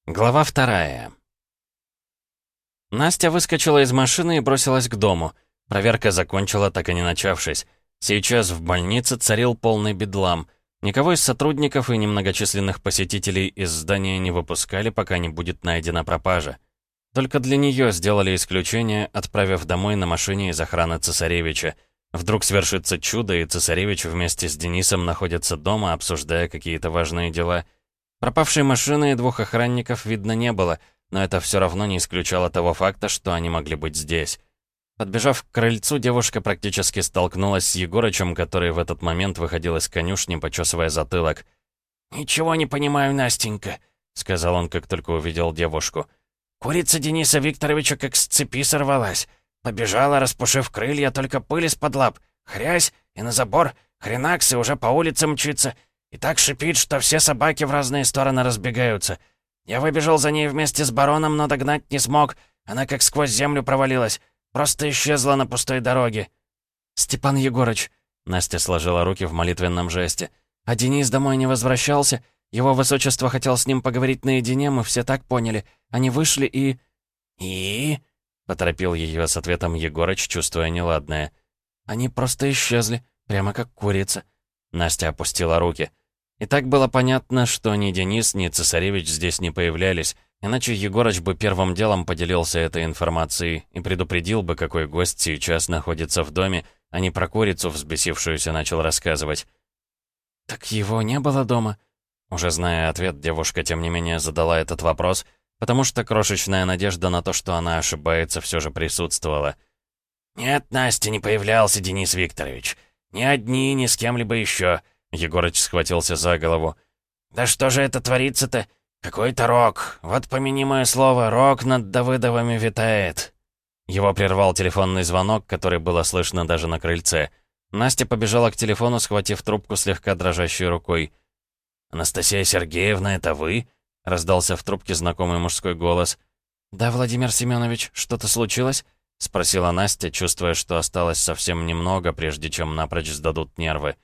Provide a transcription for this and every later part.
Глава 2. Настя выскочила из машины и бросилась к дому. Проверка закончила, так и не начавшись. Сейчас в больнице царил полный бедлам. Никого из сотрудников и немногочисленных посетителей из здания не выпускали, пока не будет найдена пропажа. Только для нее сделали исключение, отправив домой на машине из охраны цесаревича. Вдруг свершится чудо, и цесаревич вместе с Денисом находится дома, обсуждая какие-то важные дела. Пропавшей машины и двух охранников видно не было, но это все равно не исключало того факта, что они могли быть здесь. Подбежав к крыльцу, девушка практически столкнулась с Егорычем, который в этот момент выходил из конюшни, почесывая затылок. «Ничего не понимаю, Настенька», — сказал он, как только увидел девушку. «Курица Дениса Викторовича как с цепи сорвалась. Побежала, распушив крылья, только пыль из-под лап. Хрясь, и на забор, хренакс, и уже по улице мчится. И так шипит, что все собаки в разные стороны разбегаются. Я выбежал за ней вместе с бароном, но догнать не смог. Она как сквозь землю провалилась. Просто исчезла на пустой дороге». «Степан Егорыч», — Настя сложила руки в молитвенном жесте, «а Денис домой не возвращался? Его высочество хотел с ним поговорить наедине, мы все так поняли. Они вышли и...» «И?» — поторопил ее с ответом Егорыч, чувствуя неладное. «Они просто исчезли, прямо как курица». Настя опустила руки. И так было понятно, что ни Денис, ни цесаревич здесь не появлялись, иначе Егорыч бы первым делом поделился этой информацией и предупредил бы, какой гость сейчас находится в доме, а не про курицу, взбесившуюся, начал рассказывать. «Так его не было дома?» Уже зная ответ, девушка, тем не менее, задала этот вопрос, потому что крошечная надежда на то, что она ошибается, все же присутствовала. «Нет, Настя, не появлялся Денис Викторович. Ни одни, ни с кем-либо еще». Егорыч схватился за голову. «Да что же это творится-то? Какой-то рок. Вот помяни мое слово, рок над Давыдовыми витает». Его прервал телефонный звонок, который было слышно даже на крыльце. Настя побежала к телефону, схватив трубку слегка дрожащей рукой. «Анастасия Сергеевна, это вы?» — раздался в трубке знакомый мужской голос. «Да, Владимир Семенович, что-то случилось?» — спросила Настя, чувствуя, что осталось совсем немного, прежде чем напрочь сдадут нервы.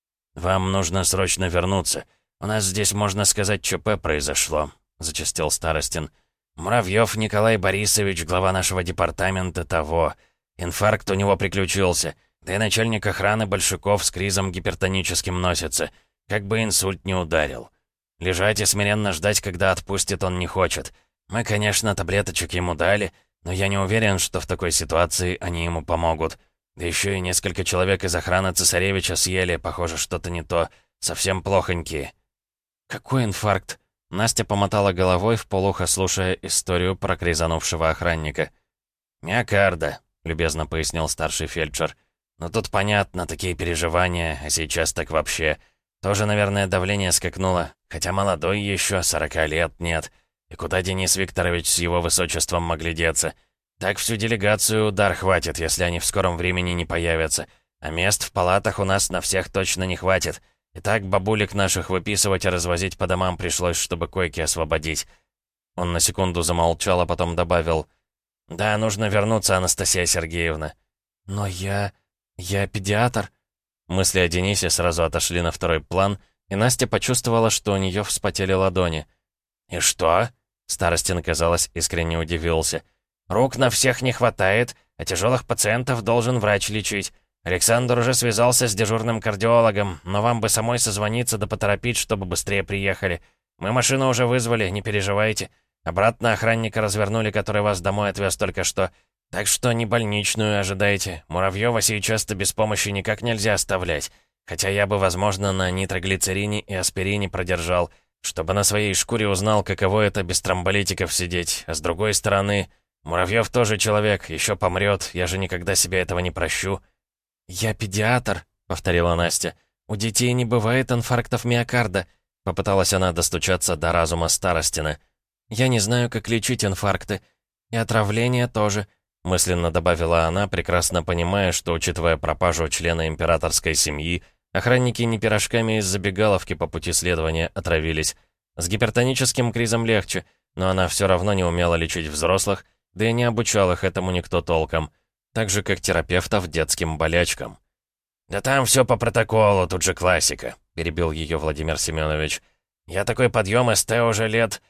«Вам нужно срочно вернуться. У нас здесь, можно сказать, ЧП произошло», — зачастил Старостин. «Муравьев Николай Борисович, глава нашего департамента, того. Инфаркт у него приключился. Да и начальник охраны Большаков с кризом гипертоническим носится. Как бы инсульт не ударил. Лежать и смиренно ждать, когда отпустит, он не хочет. Мы, конечно, таблеточек ему дали, но я не уверен, что в такой ситуации они ему помогут. Да еще и несколько человек из охраны цесаревича съели, похоже, что-то не то. Совсем плохонькие». «Какой инфаркт?» Настя помотала головой, вполуха слушая историю про кризанувшего охранника. «Миокарда», — любезно пояснил старший фельдшер. «Но тут понятно, такие переживания, а сейчас так вообще. Тоже, наверное, давление скакнуло, хотя молодой еще, 40 лет нет. И куда Денис Викторович с его высочеством могли деться? Так всю делегацию удар хватит, если они в скором времени не появятся. А мест в палатах у нас на всех точно не хватит. И так бабулек наших выписывать и развозить по домам пришлось, чтобы койки освободить». Он на секунду замолчал, а потом добавил. «Да, нужно вернуться, Анастасия Сергеевна». «Но я педиатр». Мысли о Денисе сразу отошли на второй план, и Настя почувствовала, что у нее вспотели ладони. «И что?» — Старостин, казалось, искренне удивился. «Рук на всех не хватает, а тяжелых пациентов должен врач лечить. Александр уже связался с дежурным кардиологом, но вам бы самой созвониться да поторопить, чтобы быстрее приехали. Мы машину уже вызвали, не переживайте. Обратно охранника развернули, который вас домой отвез только что. Так что не больничную ожидайте. Муравьева сейчас-то без помощи никак нельзя оставлять. Хотя я бы, возможно, на нитроглицерине и аспирине продержал, чтобы на своей шкуре узнал, каково это без тромболитиков сидеть. А с другой стороны, Муравьев тоже человек, еще помрет, я же никогда себе этого не прощу». «Я педиатр», — повторила Настя. «У детей не бывает инфарктов миокарда», — попыталась она достучаться до разума Старостина. «Я не знаю, как лечить инфаркты. И отравление тоже», — мысленно добавила она, прекрасно понимая, что, учитывая пропажу члена императорской семьи, охранники не пирожками из забегаловки по пути следования отравились. С гипертоническим кризом легче, но она все равно не умела лечить взрослых, да и не обучал их этому никто толком. Так же, как терапевтов детским болячкам. «Да там все по протоколу, тут же классика», — перебил ее Владимир Семенович. «Я такой подъем СТ уже лет...»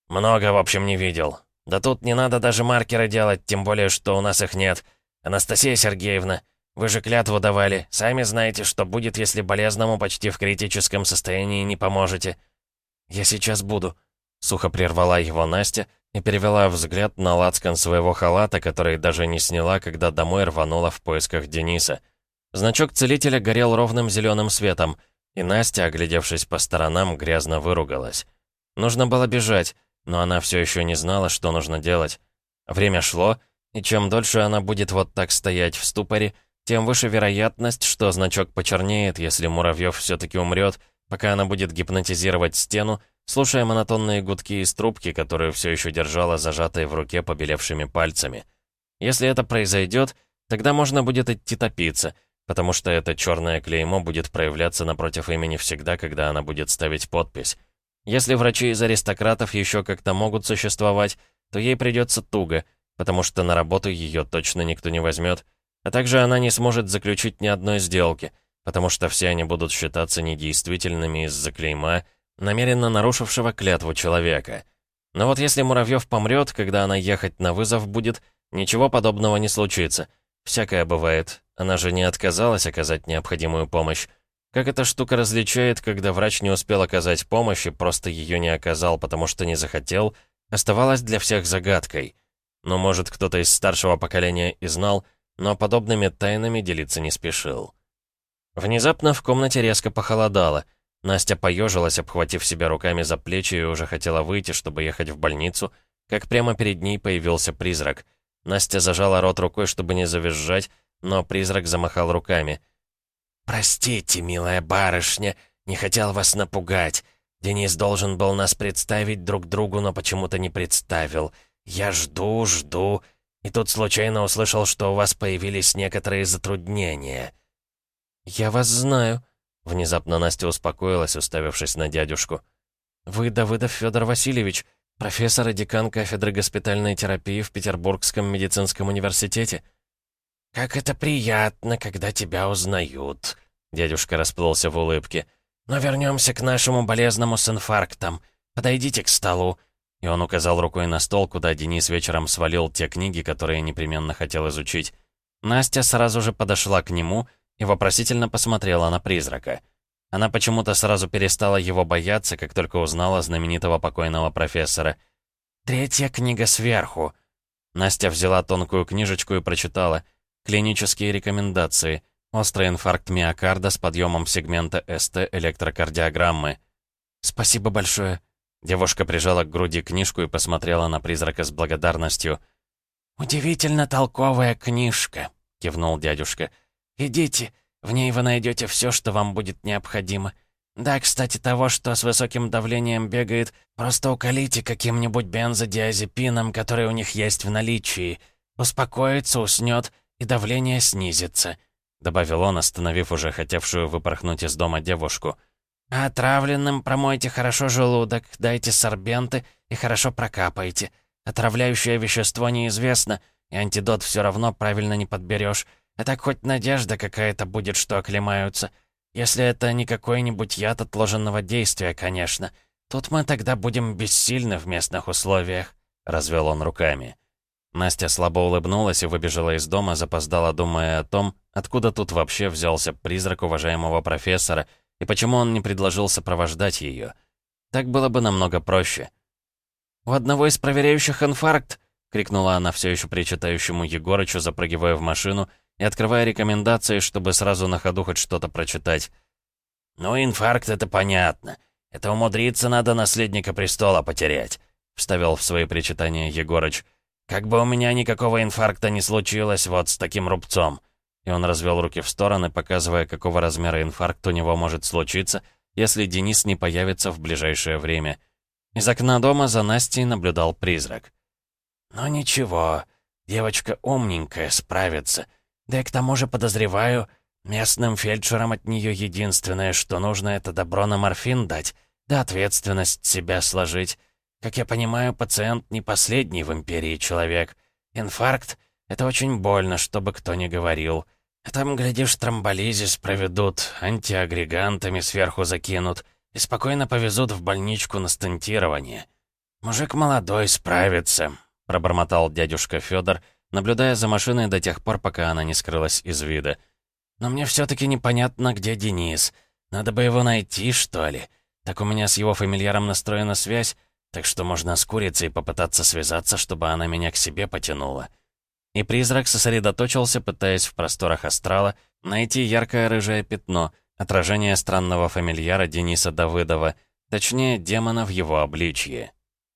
«Много, в общем, не видел. Да тут не надо даже маркеры делать, тем более, что у нас их нет. Анастасия Сергеевна, вы же клятву давали. Сами знаете, что будет, если болезному почти в критическом состоянии не поможете». «Я сейчас буду», — сухо прервала его Настя и перевела взгляд на лацкан своего халата, который даже не сняла, когда домой рванула в поисках Дениса. Значок целителя горел ровным зеленым светом, и Настя, оглядевшись по сторонам, грязно выругалась. Нужно было бежать, но она все еще не знала, что нужно делать. Время шло, и чем дольше она будет вот так стоять в ступоре, тем выше вероятность, что значок почернеет, если Муравьев все-таки умрет, пока она будет гипнотизировать стену, слушая монотонные гудки из трубки, которую все еще держала зажатой в руке побелевшими пальцами. Если это произойдет, тогда можно будет идти топиться, потому что это черное клеймо будет проявляться напротив имени всегда, когда она будет ставить подпись. Если врачи из аристократов еще как-то могут существовать, то ей придется туго, потому что на работу ее точно никто не возьмет, а также она не сможет заключить ни одной сделки, потому что все они будут считаться недействительными из-за клейма, намеренно нарушившего клятву человека. Но вот если Муравьев помрет, когда она ехать на вызов будет, ничего подобного не случится. Всякое бывает. Она же не отказалась оказать необходимую помощь. Как эта штука различает, когда врач не успел оказать помощь и просто ее не оказал, потому что не захотел, оставалось для всех загадкой. Но, может, кто-то из старшего поколения и знал, но подобными тайнами делиться не спешил. Внезапно в комнате резко похолодало. Настя поежилась, обхватив себя руками за плечи, и уже хотела выйти, чтобы ехать в больницу, как прямо перед ней появился призрак. Настя зажала рот рукой, чтобы не завизжать, но призрак замахал руками. «Простите, милая барышня, не хотел вас напугать. Денис должен был нас представить друг другу, но почему-то не представил. Я жду, жду, и тут случайно услышал, что у вас появились некоторые затруднения». «Я вас знаю», — внезапно Настя успокоилась, уставившись на дядюшку. «Вы Давыдов Федор Васильевич, профессор и декан кафедры госпитальной терапии в Петербургском медицинском университете». «Как это приятно, когда тебя узнают», — дядюшка расплылся в улыбке. «Но вернемся к нашему болезному с инфарктом. Подойдите к столу». И он указал рукой на стол, куда Денис вечером свалил те книги, которые непременно хотел изучить. Настя сразу же подошла к нему и вопросительно посмотрела на призрака. Она почему-то сразу перестала его бояться, как только узнала знаменитого покойного профессора. «Третья книга сверху». Настя взяла тонкую книжечку и прочитала. Клинические рекомендации. Острый инфаркт миокарда с подъемом сегмента СТ электрокардиограммы. «Спасибо большое». Девушка прижала к груди книжку и посмотрела на призрака с благодарностью. «Удивительно толковая книжка», — кивнул дядюшка. «Идите, в ней вы найдете все, что вам будет необходимо. Да, кстати, того, что с высоким давлением бегает, просто уколите каким-нибудь бензодиазепином, который у них есть в наличии. Успокоится, уснет, и давление снизится», — добавил он, остановив уже хотевшую выпорхнуть из дома девушку. «А отравленным промойте хорошо желудок, дайте сорбенты и хорошо прокапайте. Отравляющее вещество неизвестно, и антидот все равно правильно не подберешь. А так хоть надежда какая-то будет, что оклемаются. Если это не какой-нибудь яд отложенного действия, конечно. Тут мы тогда будем бессильны в местных условиях», — развел он руками. Настя слабо улыбнулась и выбежала из дома, запоздала, думая о том, откуда тут вообще взялся призрак уважаемого профессора и почему он не предложил сопровождать ее. Так было бы намного проще. «У одного из проверяющих инфаркт!» — крикнула она все еще причитающему Егорычу, запрыгивая в машину и открывая рекомендации, чтобы сразу на ходу хоть что-то прочитать. «Ну, инфаркт — это понятно. Это умудриться надо наследника престола потерять», — вставил в свои причитания Егорыч. «Как бы у меня никакого инфаркта не случилось вот с таким рубцом». И он развел руки в стороны, показывая, какого размера инфаркт у него может случиться, если Денис не появится в ближайшее время. Из окна дома за Настей наблюдал призрак. «Ну ничего, девочка умненькая, справится. Да и к тому же, подозреваю, местным фельдшерам от нее единственное, что нужно, это добро на морфин дать, да ответственность себя сложить. Как я понимаю, пациент не последний в империи человек. Инфаркт — это очень больно, чтобы кто ни говорил. А там, глядишь, тромболизис проведут, антиагрегантами сверху закинут и спокойно повезут в больничку на стентирование». «Мужик молодой, справится», — пробормотал дядюшка Федор, наблюдая за машиной до тех пор, пока она не скрылась из вида. «Но мне все-таки непонятно, где Денис. Надо бы его найти, что ли. Так у меня с его фамильяром настроена связь, так что можно с курицей попытаться связаться, чтобы она меня к себе потянула». И призрак сосредоточился, пытаясь в просторах астрала найти яркое рыжее пятно, отражение странного фамильяра Дениса Давыдова, точнее, демона в его обличье.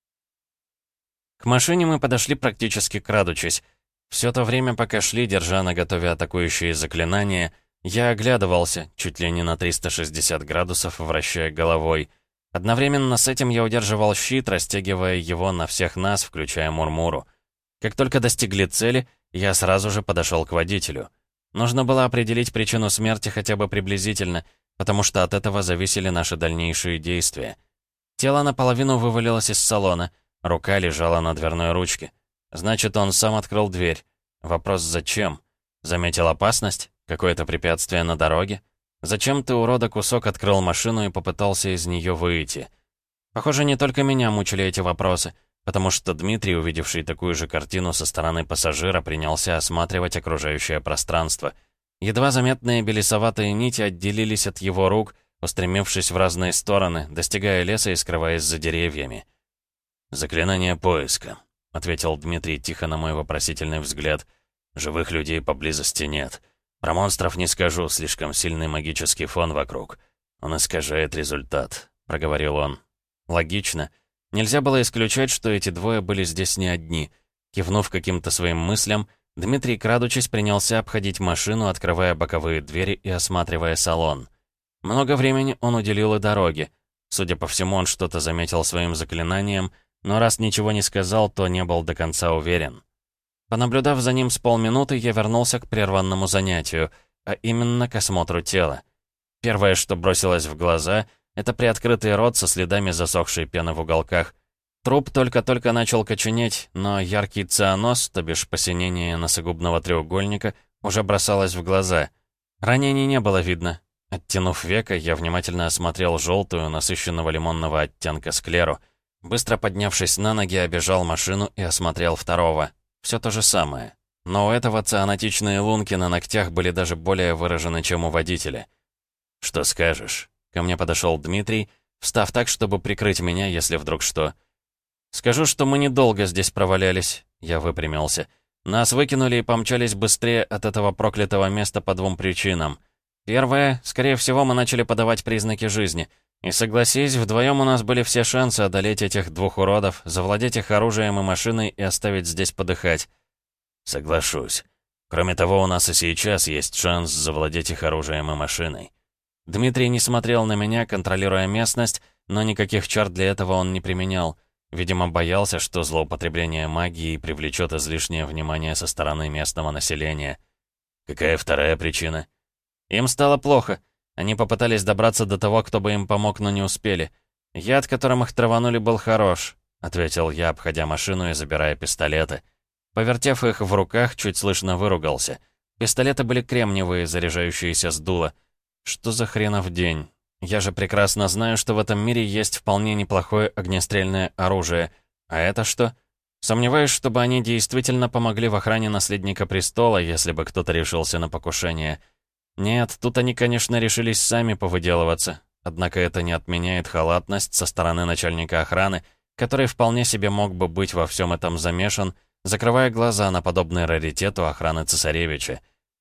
К машине мы подошли практически крадучись. Все то время, пока шли, держа наготове атакующие заклинания, я оглядывался, чуть ли не на 360 градусов, вращая головой. Одновременно с этим я удерживал щит, растягивая его на всех нас, включая Мурмуру. Как только достигли цели, я сразу же подошел к водителю. Нужно было определить причину смерти хотя бы приблизительно, потому что от этого зависели наши дальнейшие действия. Тело наполовину вывалилось из салона, рука лежала на дверной ручке. Значит, он сам открыл дверь. Вопрос зачем? Заметил опасность? Какое-то препятствие на дороге? Зачем ты, урода, кусок открыл машину и попытался из нее выйти? Похоже, не только меня мучили эти вопросы, потому что Дмитрий, увидевший такую же картину со стороны пассажира, принялся осматривать окружающее пространство. Едва заметные белесоватые нити отделились от его рук, устремившись в разные стороны, достигая леса и скрываясь за деревьями. «Заклинание поиска», — ответил Дмитрий тихо на мой вопросительный взгляд. «Живых людей поблизости нет. Про монстров не скажу, слишком сильный магический фон вокруг. Он искажает результат», — проговорил он. «Логично. Нельзя было исключать, что эти двое были здесь не одни». Кивнув каким-то своим мыслям, Дмитрий, крадучись, принялся обходить машину, открывая боковые двери и осматривая салон. Много времени он уделил и дороге. Судя по всему, он что-то заметил своим заклинанием, но раз ничего не сказал, то не был до конца уверен. Понаблюдав за ним с полминуты, я вернулся к прерванному занятию, а именно к осмотру тела. Первое, что бросилось в глаза, это приоткрытый рот со следами засохшей пены в уголках. Труп только-только начал коченеть, но яркий цианоз, то бишь посинение носогубного треугольника, уже бросалось в глаза. Ранений не было видно. Оттянув веко, я внимательно осмотрел желтую, насыщенного лимонного оттенка склеру. Быстро поднявшись на ноги, обежал машину и осмотрел второго. Все то же самое. Но у этого цианотичные лунки на ногтях были даже более выражены, чем у водителя. «Что скажешь?» Ко мне подошел Дмитрий, встав так, чтобы прикрыть меня, если вдруг что. «Скажу, что мы недолго здесь провалялись», — я выпрямился. «Нас выкинули и помчались быстрее от этого проклятого места по двум причинам. Первое, скорее всего, мы начали подавать признаки жизни. И согласись, вдвоем у нас были все шансы одолеть этих двух уродов, завладеть их оружием и машиной и оставить здесь подыхать». «Соглашусь. Кроме того, у нас и сейчас есть шанс завладеть их оружием и машиной». Дмитрий не смотрел на меня, контролируя местность, но никаких чар для этого он не применял. Видимо, боялся, что злоупотребление магией привлечет излишнее внимание со стороны местного населения. «Какая вторая причина?» «Им стало плохо. Они попытались добраться до того, кто бы им помог, но не успели. Яд, которым их траванули, был хорош», — ответил я, обходя машину и забирая пистолеты. Повертев их в руках, чуть слышно выругался. Пистолеты были кремниевые, заряжающиеся с дула. Что за хренов день? Я же прекрасно знаю, что в этом мире есть вполне неплохое огнестрельное оружие. А это что? Сомневаюсь, чтобы они действительно помогли в охране наследника престола, если бы кто-то решился на покушение. Нет, тут они, конечно, решились сами повыделываться. Однако это не отменяет халатность со стороны начальника охраны, который вполне себе мог бы быть во всем этом замешан, закрывая глаза на подобный раритет у охраны цесаревича.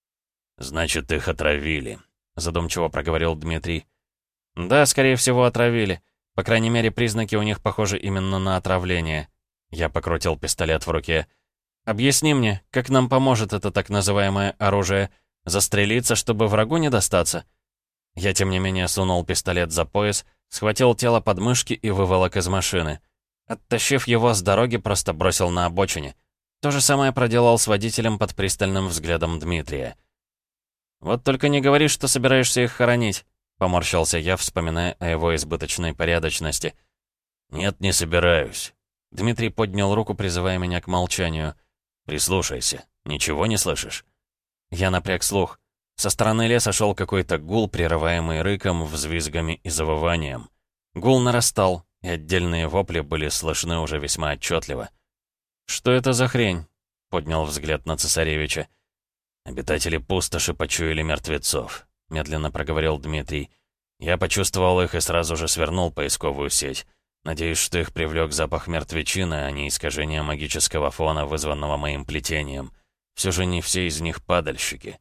«Значит, их отравили», — задумчиво проговорил Дмитрий. «Да, скорее всего, отравили. По крайней мере, признаки у них похожи именно на отравление». Я покрутил пистолет в руке. «Объясни мне, как нам поможет это так называемое оружие? Застрелиться, чтобы врагу не достаться?» Я, тем не менее, сунул пистолет за пояс, схватил тело под мышки и выволок из машины. Оттащив его с дороги, просто бросил на обочине. То же самое проделал с водителем под пристальным взглядом Дмитрия. «Вот только не говори, что собираешься их хоронить», — поморщился я, вспоминая о его избыточной порядочности. «Нет, не собираюсь». Дмитрий поднял руку, призывая меня к молчанию. «Прислушайся. Ничего не слышишь?» Я напряг слух. Со стороны леса шел какой-то гул, прерываемый рыком, взвизгами и завыванием. Гул нарастал, и отдельные вопли были слышны уже весьма отчетливо. «Что это за хрень?» — поднял взгляд на цесаревича. «Обитатели пустоши почуяли мертвецов», — медленно проговорил Дмитрий. «Я почувствовал их и сразу же свернул поисковую сеть. Надеюсь, что их привлек запах мертвечины, а не искажение магического фона, вызванного моим плетением. Все же не все из них падальщики».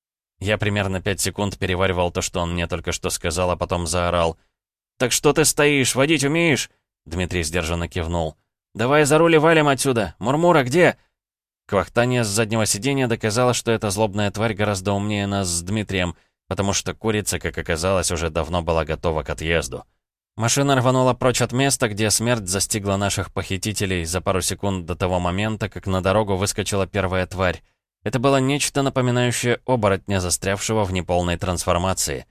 Я примерно 5 секунд переваривал то, что он мне только что сказал, а потом заорал. «Так что ты стоишь? Водить умеешь?» Дмитрий сдержанно кивнул. «Давай за руль и валим отсюда! Мурмура, где?» Квахтание с заднего сиденья доказало, что эта злобная тварь гораздо умнее нас с Дмитрием, потому что курица, как оказалось, уже давно была готова к отъезду. Машина рванула прочь от места, где смерть застигла наших похитителей за пару секунд до того момента, как на дорогу выскочила первая тварь. Это было нечто напоминающее оборотня, застрявшего в неполной трансформации.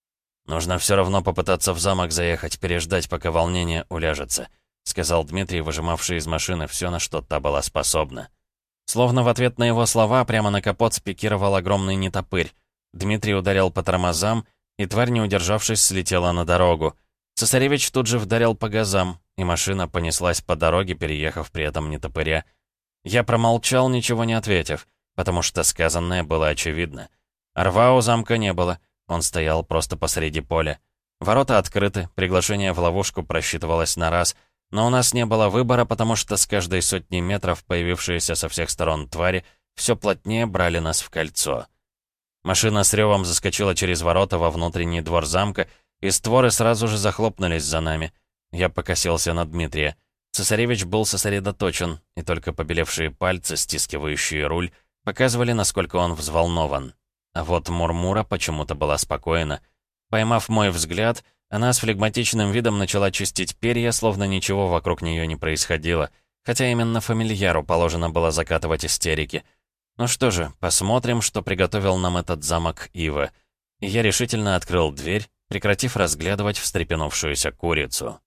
«Нужно все равно попытаться в замок заехать, переждать, пока волнение уляжется», сказал Дмитрий, выжимавший из машины все, на что та была способна. Словно в ответ на его слова прямо на капот спикировал огромный нетопырь. Дмитрий ударил по тормозам, и тварь, не удержавшись, слетела на дорогу. Цесаревич тут же вдарил по газам, и машина понеслась по дороге, переехав при этом нетопыря. Я промолчал, ничего не ответив, потому что сказанное было очевидно. Рва у замка не было, он стоял просто посреди поля. Ворота открыты, приглашение в ловушку просчитывалось на раз, но у нас не было выбора, потому что с каждой сотни метров появившиеся со всех сторон твари все плотнее брали нас в кольцо. Машина с ревом заскочила через ворота во внутренний двор замка, и створы сразу же захлопнулись за нами. Я покосился на Дмитрия. Цесаревич был сосредоточен, и только побелевшие пальцы, стискивающие руль, показывали, насколько он взволнован. А вот Мурмура почему-то была спокойна. Поймав мой взгляд, она с флегматичным видом начала чистить перья, словно ничего вокруг нее не происходило, хотя именно фамильяру положено было закатывать истерики. Ну что же, посмотрим, что приготовил нам этот замок Ива. И я решительно открыл дверь, прекратив разглядывать встрепенувшуюся курицу.